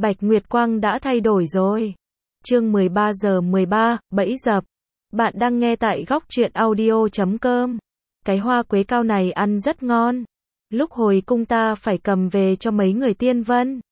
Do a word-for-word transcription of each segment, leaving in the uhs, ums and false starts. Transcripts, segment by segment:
Bạch Nguyệt Quang đã thay đổi rồi. Chương mười ba giờ mười ba, bẫy dập. Bạn đang nghe tại góc truyện audio chấm com. Cái hoa quế cao này ăn rất ngon. Lúc hồi cung ta phải cầm về cho mấy người tiên vân.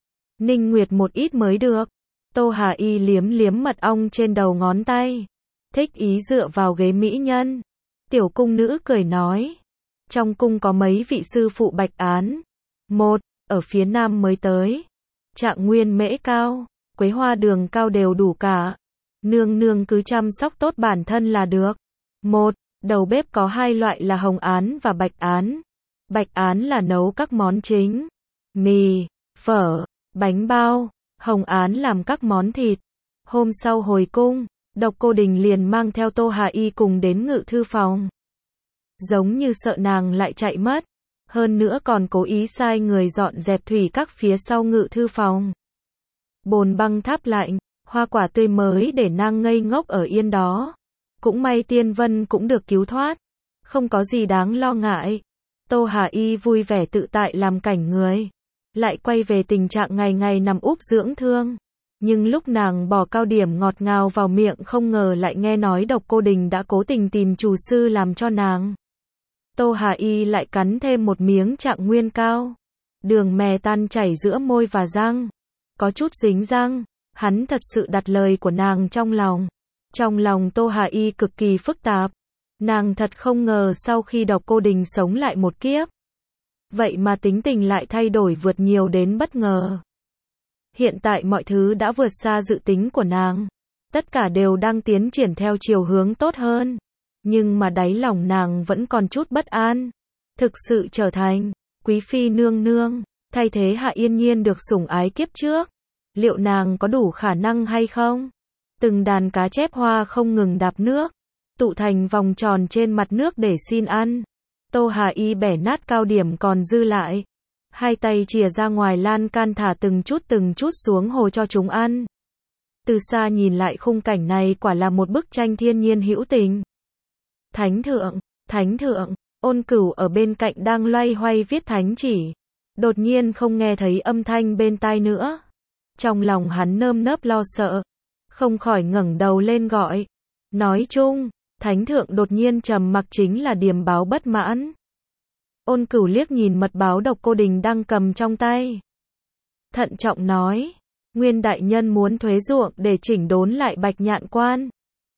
Ninh Nguyệt một ít mới được. Tô Hà Y liếm liếm mật ong trên đầu ngón tay. Thích ý dựa vào ghế mỹ nhân. Tiểu cung nữ cười nói. Trong cung có mấy vị sư phụ bạch án. Một, ở phía nam mới tới. Trạng nguyên mễ cao, quế hoa đường cao đều đủ cả. Nương nương cứ chăm sóc tốt bản thân là được. Một, đầu bếp có hai loại là hồng án và bạch án. Bạch án là nấu các món chính. Mì, phở, bánh bao. Hồng án làm các món thịt. Hôm sau hồi cung, Độc Cô Đình liền mang theo Tô Hà Y cùng đến ngự thư phòng. Giống như sợ nàng lại chạy mất. Hơn nữa còn cố ý sai người dọn dẹp thủy các phía sau ngự thư phòng. Bồn băng tháp lạnh, hoa quả tươi mới để nàng ngây ngốc ở yên đó. Cũng may Tiên Vân cũng được cứu thoát. Không có gì đáng lo ngại. Tô Hà Y vui vẻ tự tại làm cảnh người. Lại quay về tình trạng ngày ngày nằm úp dưỡng thương. Nhưng lúc nàng bỏ cao điểm ngọt ngào vào miệng không ngờ lại nghe nói Độc Cô Đình đã cố tình tìm chủ sư làm cho nàng. Tô Hà Y lại cắn thêm một miếng trạng nguyên cao. Đường mè tan chảy giữa môi và răng. Có chút dính răng. Hắn thật sự đặt lời của nàng trong lòng. Trong lòng Tô Hà Y cực kỳ phức tạp. Nàng thật không ngờ sau khi Độc Cô Đình sống lại một kiếp. Vậy mà tính tình lại thay đổi vượt nhiều đến bất ngờ. Hiện tại mọi thứ đã vượt xa dự tính của nàng. Tất cả đều đang tiến triển theo chiều hướng tốt hơn. Nhưng mà đáy lòng nàng vẫn còn chút bất an. Thực sự trở thành quý phi nương nương, thay thế Hạ Yên Nhiên được sủng ái kiếp trước. Liệu nàng có đủ khả năng hay không? Từng đàn cá chép hoa không ngừng đạp nước, tụ thành vòng tròn trên mặt nước để xin ăn. Tô Hà Y bẻ nát cao điểm còn dư lại. Hai tay chìa ra ngoài lan can thả từng chút từng chút xuống hồ cho chúng ăn. Từ xa nhìn lại khung cảnh này quả là một bức tranh thiên nhiên hữu tình. Thánh thượng, thánh thượng, Ôn Cửu ở bên cạnh đang loay hoay viết thánh chỉ. Đột nhiên không nghe thấy âm thanh bên tai nữa. Trong lòng hắn nơm nớp lo sợ. Không khỏi ngẩng đầu lên gọi. Nói chung, thánh thượng đột nhiên trầm mặc chính là điềm báo bất mãn. Ôn Cửu liếc nhìn mật báo Độc Cô Đình đang cầm trong tay. Thận trọng nói. Nguyên đại nhân muốn thuế ruộng để chỉnh đốn lại Bạch Nhạn Quan.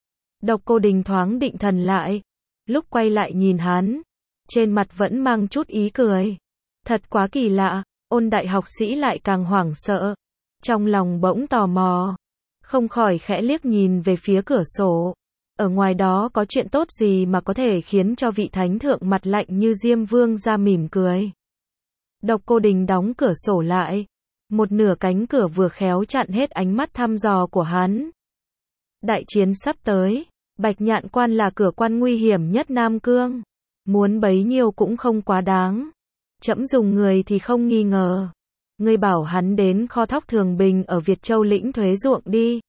Độc Cô Đình thoáng định thần lại. Lúc quay lại nhìn hắn. Trên mặt vẫn mang chút ý cười. Thật quá kỳ lạ. Ôn đại học sĩ lại càng hoảng sợ. Trong lòng bỗng tò mò. Không khỏi khẽ liếc nhìn về phía cửa sổ. Ở ngoài đó có chuyện tốt gì mà có thể khiến cho vị thánh thượng mặt lạnh như Diêm Vương ra mỉm cười. Độc Cô Đình đóng cửa sổ lại. Một nửa cánh cửa vừa khéo chặn hết ánh mắt thăm dò của hắn. Đại chiến sắp tới. Bạch Nhạn Quan là cửa quan nguy hiểm nhất Nam Cương. Muốn bấy nhiêu cũng không quá đáng. Trẫm dùng người thì không nghi ngờ. Ngươi bảo hắn đến kho thóc Thường Bình ở Việt Châu lĩnh thuế ruộng đi.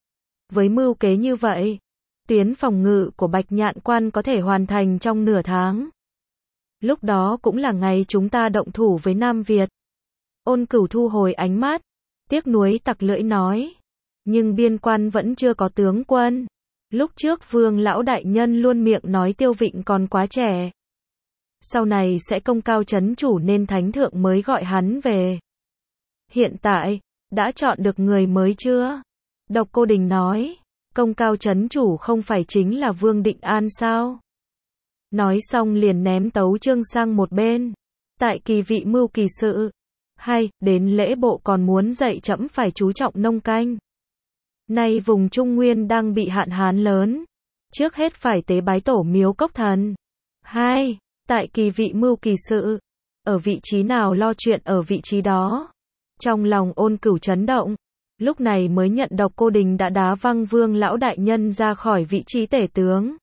Với mưu kế như vậy, tuyến phòng ngự của Bạch Nhạn Quan có thể hoàn thành trong nửa tháng. Lúc đó cũng là ngày chúng ta động thủ với Nam Việt. Ôn Cửu thu hồi ánh mắt, tiếc nuối tặc lưỡi nói. Nhưng biên quan vẫn chưa có tướng quân. Lúc trước Vương lão đại nhân luôn miệng nói Tiêu Vịnh còn quá trẻ. Sau này sẽ công cao chấn chủ nên thánh thượng mới gọi hắn về. Hiện tại, đã chọn được người mới chưa? Độc Cô Đình nói. Công cao chấn chủ không phải chính là Vương Định An sao? Nói xong liền ném tấu chương sang một bên. Tại kỳ vị mưu kỳ sự. Hay, đến lễ bộ còn muốn dạy trẫm phải chú trọng nông canh. Nay vùng Trung Nguyên đang bị hạn hán lớn. Trước hết phải tế bái tổ miếu cốc thần. Hai, tại kỳ vị mưu kỳ sự. Ở vị trí nào lo chuyện ở vị trí đó. Trong lòng Ôn Cửu chấn động. Lúc này mới nhận Độc Cô Đình đã đá văng Vương lão đại nhân ra khỏi vị trí tể tướng.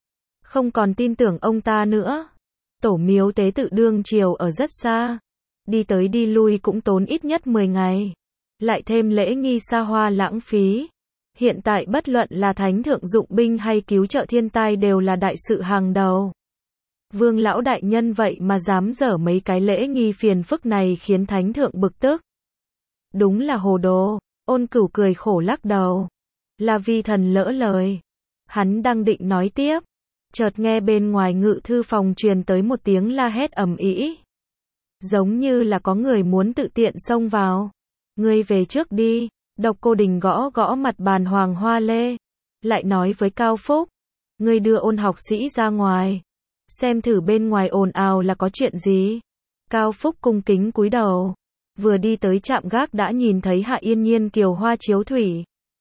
Không còn tin tưởng ông ta nữa. Tổ miếu tế tự đương triều ở rất xa. Đi tới đi lui cũng tốn ít nhất mười ngày. Lại thêm lễ nghi xa hoa lãng phí. Hiện tại bất luận là thánh thượng dụng binh hay cứu trợ thiên tai đều là đại sự hàng đầu. Vương lão đại nhân vậy mà dám dở mấy cái lễ nghi phiền phức này khiến thánh thượng bực tức. Đúng là hồ đồ. Ôn Cửu cười khổ lắc đầu. Là vi thần lỡ lời. Hắn đang định nói tiếp. Chợt nghe bên ngoài ngự thư phòng truyền tới một tiếng la hét ầm ĩ. Giống như là có người muốn tự tiện xông vào. Ngươi về trước đi. Độc Cô Đình gõ gõ mặt bàn Hoàng Hoa Lê. Lại nói với Cao Phúc. Ngươi đưa Ôn học sĩ ra ngoài. Xem thử bên ngoài ồn ào là có chuyện gì. Cao Phúc cung kính cúi đầu. Vừa đi tới trạm gác đã nhìn thấy Hạ Yên Nhiên Kiều Hoa Chiếu Thủy.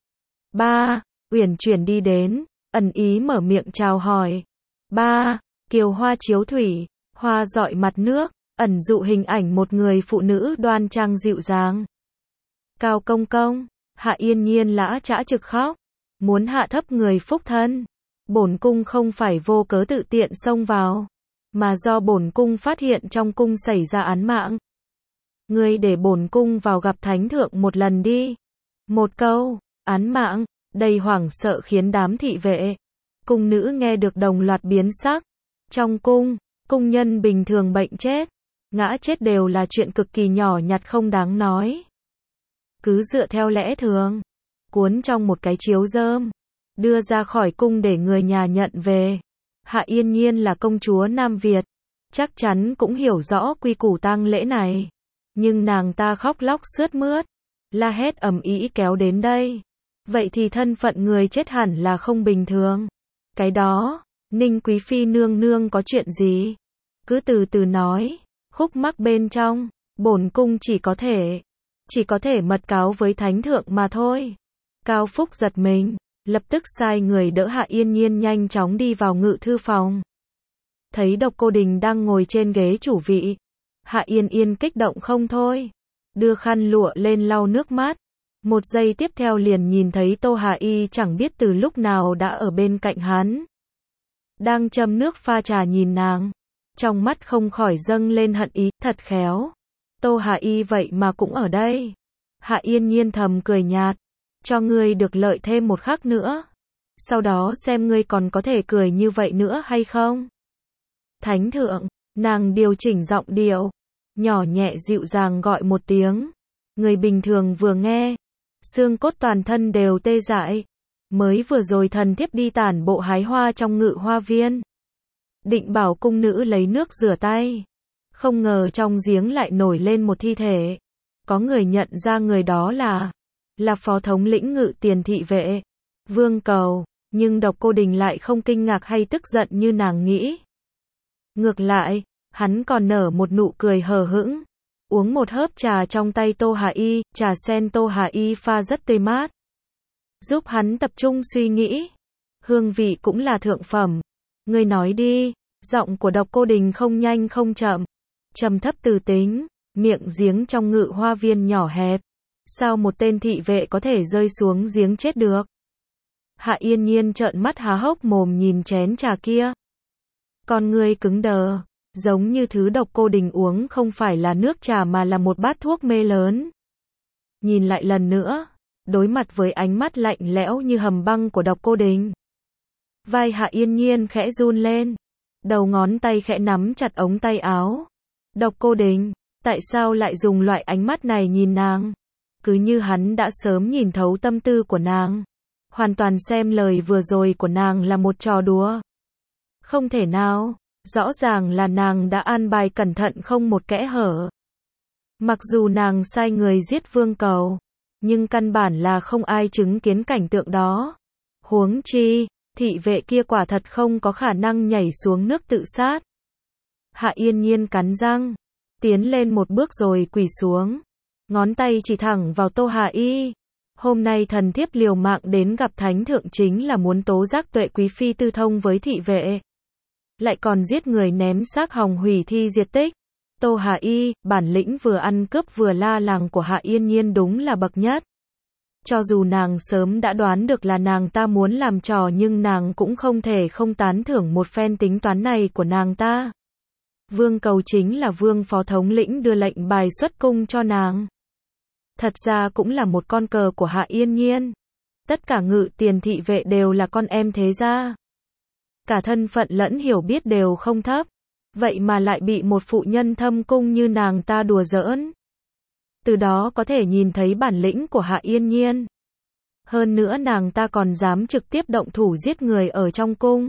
Ba, uyển chuyển đi đến, ẩn ý mở miệng chào hỏi. Ba, Kiều Hoa Chiếu Thủy, hoa dọi mặt nước, ẩn dụ hình ảnh một người phụ nữ đoan trang dịu dàng. Cao công công, Hạ Yên Nhiên lã chã trực khóc, muốn hạ thấp người phúc thân. Bổn cung không phải vô cớ tự tiện xông vào, mà do bổn cung phát hiện trong cung xảy ra án mạng. Ngươi để bổn cung vào gặp thánh thượng một lần đi. Một câu, án mạng, đầy hoảng sợ khiến đám thị vệ, cung nữ nghe được đồng loạt biến sắc. Trong cung, cung nhân bình thường bệnh chết, ngã chết đều là chuyện cực kỳ nhỏ nhặt không đáng nói. Cứ dựa theo lẽ thường, cuốn trong một cái chiếu rơm, đưa ra khỏi cung để người nhà nhận về. Hạ Yên Nhiên là công chúa Nam Việt, chắc chắn cũng hiểu rõ quy củ tang lễ này. Nhưng nàng ta khóc lóc sướt mướt, la hét ầm ĩ kéo đến đây. Vậy thì thân phận người chết hẳn là không bình thường. Cái đó, Ninh Quý Phi nương nương có chuyện gì? Cứ từ từ nói, khúc mắc bên trong, bổn cung chỉ có thể, chỉ có thể mật cáo với thánh thượng mà thôi. Cao Phúc giật mình, lập tức sai người đỡ Hạ Yên Nhiên nhanh chóng đi vào ngự thư phòng. Thấy Độc Cô Đình đang ngồi trên ghế chủ vị, Hạ Yên Yên kích động không thôi, đưa khăn lụa lên lau nước mắt. Một giây tiếp theo liền nhìn thấy Tô Hà Y chẳng biết từ lúc nào đã ở bên cạnh hắn. Đang châm nước pha trà nhìn nàng, trong mắt không khỏi dâng lên hận ý, thật khéo. Tô Hà Y vậy mà cũng ở đây. Hạ Yên Nhiên thầm cười nhạt, cho ngươi được lợi thêm một khắc nữa. Sau đó xem ngươi còn có thể cười như vậy nữa hay không. Thánh thượng, nàng điều chỉnh giọng điệu, nhỏ nhẹ dịu dàng gọi một tiếng. Người bình thường vừa nghe, xương cốt toàn thân đều tê dại. Mới vừa rồi thần thiếp đi tản bộ hái hoa trong ngự hoa viên, định bảo cung nữ lấy nước rửa tay, không ngờ trong giếng lại nổi lên một thi thể. Có người nhận ra người đó là là phó thống lĩnh ngự tiền thị vệ Vương Cầu, nhưng Độc Cô Đình lại không kinh ngạc hay tức giận như nàng nghĩ. Ngược lại, hắn còn nở một nụ cười hờ hững, uống một hớp trà trong tay Tô Hà Y, trà sen Tô Hà Y pha rất tươi mát, giúp hắn tập trung suy nghĩ. Hương vị cũng là thượng phẩm. Ngươi nói đi. Giọng của Độc Cô Đình không nhanh không chậm, trầm thấp từ tính. Miệng giếng trong ngự hoa viên nhỏ hẹp, sao một tên thị vệ có thể rơi xuống giếng chết được? Hạ Yên Nhiên trợn mắt há hốc mồm nhìn chén trà kia, con ngươi cứng đờ, giống như thứ Độc Cô Đình uống không phải là nước trà mà là một bát thuốc mê lớn. Nhìn lại lần nữa, đối mặt với ánh mắt lạnh lẽo như hầm băng của Độc Cô Đình, vai Hạ Yên Nhiên khẽ run lên, đầu ngón tay khẽ nắm chặt ống tay áo. Độc Cô Đình, tại sao lại dùng loại ánh mắt này nhìn nàng? Cứ như hắn đã sớm nhìn thấu tâm tư của nàng, hoàn toàn xem lời vừa rồi của nàng là một trò đùa. Không thể nào, rõ ràng là nàng đã an bài cẩn thận không một kẽ hở. Mặc dù nàng sai người giết Vương Cầu, nhưng căn bản là không ai chứng kiến cảnh tượng đó. Huống chi, thị vệ kia quả thật không có khả năng nhảy xuống nước tự sát. Hạ Yên Nhiên cắn răng, tiến lên một bước rồi quỳ xuống, ngón tay chỉ thẳng vào Tô Hà Y. Hôm nay thần thiếp liều mạng đến gặp thánh thượng chính là muốn tố giác Tuệ Quý Phi tư thông với thị vệ, lại còn giết người ném xác hòng hủy thi diệt tích. Tô Hà Y, bản lĩnh vừa ăn cướp vừa la làng của Hạ Yên Nhiên đúng là bậc nhất. Cho dù nàng sớm đã đoán được là nàng ta muốn làm trò nhưng nàng cũng không thể không tán thưởng một phen tính toán này của nàng ta. Vương Cầu chính là Vương phó thống lĩnh đưa lệnh bài xuất cung cho nàng. Thật ra cũng là một con cờ của Hạ Yên Nhiên. Tất cả ngự tiền thị vệ đều là con em thế gia. Cả thân phận lẫn hiểu biết đều không thấp. Vậy mà lại bị một phụ nhân thâm cung như nàng ta đùa giỡn. Từ đó có thể nhìn thấy bản lĩnh của Hạ Yên Nhiên. Hơn nữa nàng ta còn dám trực tiếp động thủ giết người ở trong cung.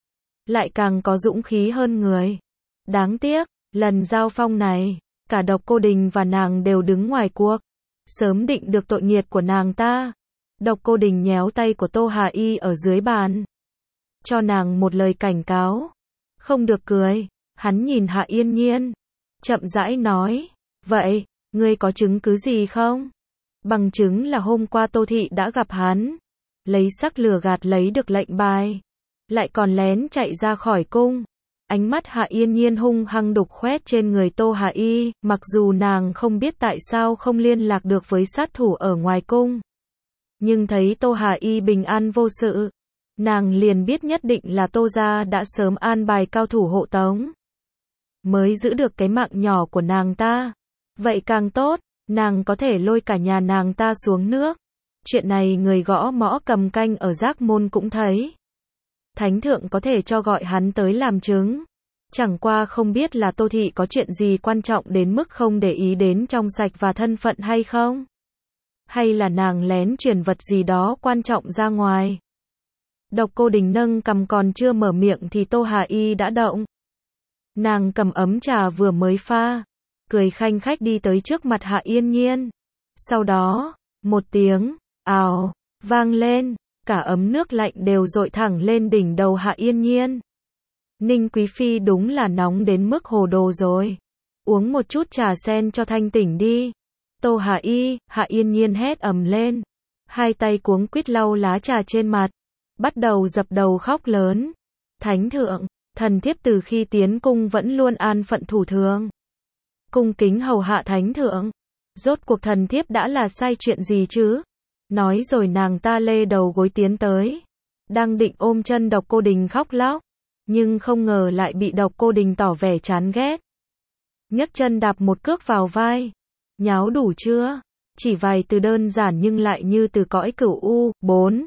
Lại càng có dũng khí hơn người. Đáng tiếc, lần giao phong này, cả Độc Cô Đình và nàng đều đứng ngoài cuộc. Sớm định được tội nghiệt của nàng ta. Độc Cô Đình nhéo tay của Tô Hà Y ở dưới bàn. Cho nàng một lời cảnh cáo. Không được cười. Hắn nhìn Hạ Yên Nhiên. Chậm rãi nói. Vậy, ngươi có chứng cứ gì không? Bằng chứng là hôm qua Tô Thị đã gặp hắn. Lấy sắc lừa gạt lấy được lệnh bài. Lại còn lén chạy ra khỏi cung. Ánh mắt Hạ Yên Nhiên hung hăng đục khoét trên người Tô Hà Y, mặc dù nàng không biết tại sao không liên lạc được với sát thủ ở ngoài cung. Nhưng thấy Tô Hà Y bình an vô sự, nàng liền biết nhất định là Tô gia đã sớm an bài cao thủ hộ tống. Mới giữ được cái mạng nhỏ của nàng ta. Vậy càng tốt, nàng có thể lôi cả nhà nàng ta xuống nước. Chuyện này người gõ mõ cầm canh ở Giác Môn cũng thấy. Thánh thượng có thể cho gọi hắn tới làm chứng. Chẳng qua không biết là Tô Thị có chuyện gì quan trọng đến mức không để ý đến trong sạch và thân phận hay không? Hay là nàng lén truyền vật gì đó quan trọng ra ngoài? Độc Cô Đình nâng cầm còn chưa mở miệng thì Tô Hà Y đã động. Nàng cầm ấm trà vừa mới pha, cười khanh khách đi tới trước mặt Hạ Yên Nhiên. Sau đó, một tiếng ào vang lên, cả ấm nước lạnh đều dội thẳng lên đỉnh đầu Hạ Yên Nhiên. Ninh Quý Phi đúng là nóng đến mức hồ đồ rồi. Uống một chút trà sen cho thanh tỉnh đi. Tô Hà Y, Hạ Yên Nhiên hét ầm lên. Hai tay cuống quýt lau lá trà trên mặt. Bắt đầu dập đầu khóc lớn. Thánh thượng, thần thiếp từ khi tiến cung vẫn luôn an phận thủ thường. Cung kính hầu hạ thánh thượng. Rốt cuộc thần thiếp đã là sai chuyện gì chứ? Nói rồi nàng ta lê đầu gối tiến tới. Đang định ôm chân Độc Cô Đình khóc lóc. Nhưng không ngờ lại bị Độc Cô Đình tỏ vẻ chán ghét. Nhấc chân đạp một cước vào vai. Nháo đủ chưa? Chỉ vài từ đơn giản nhưng lại như từ cõi cửu u. Bốn.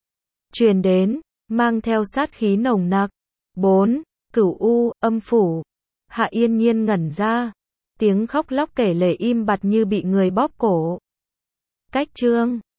Truyền đến, mang theo sát khí nồng nặc. Bốn. Cửu u, âm phủ. Hạ Yên Nhiên ngẩn ra. Tiếng khóc lóc kể lể im bặt như bị người bóp cổ. Cách chương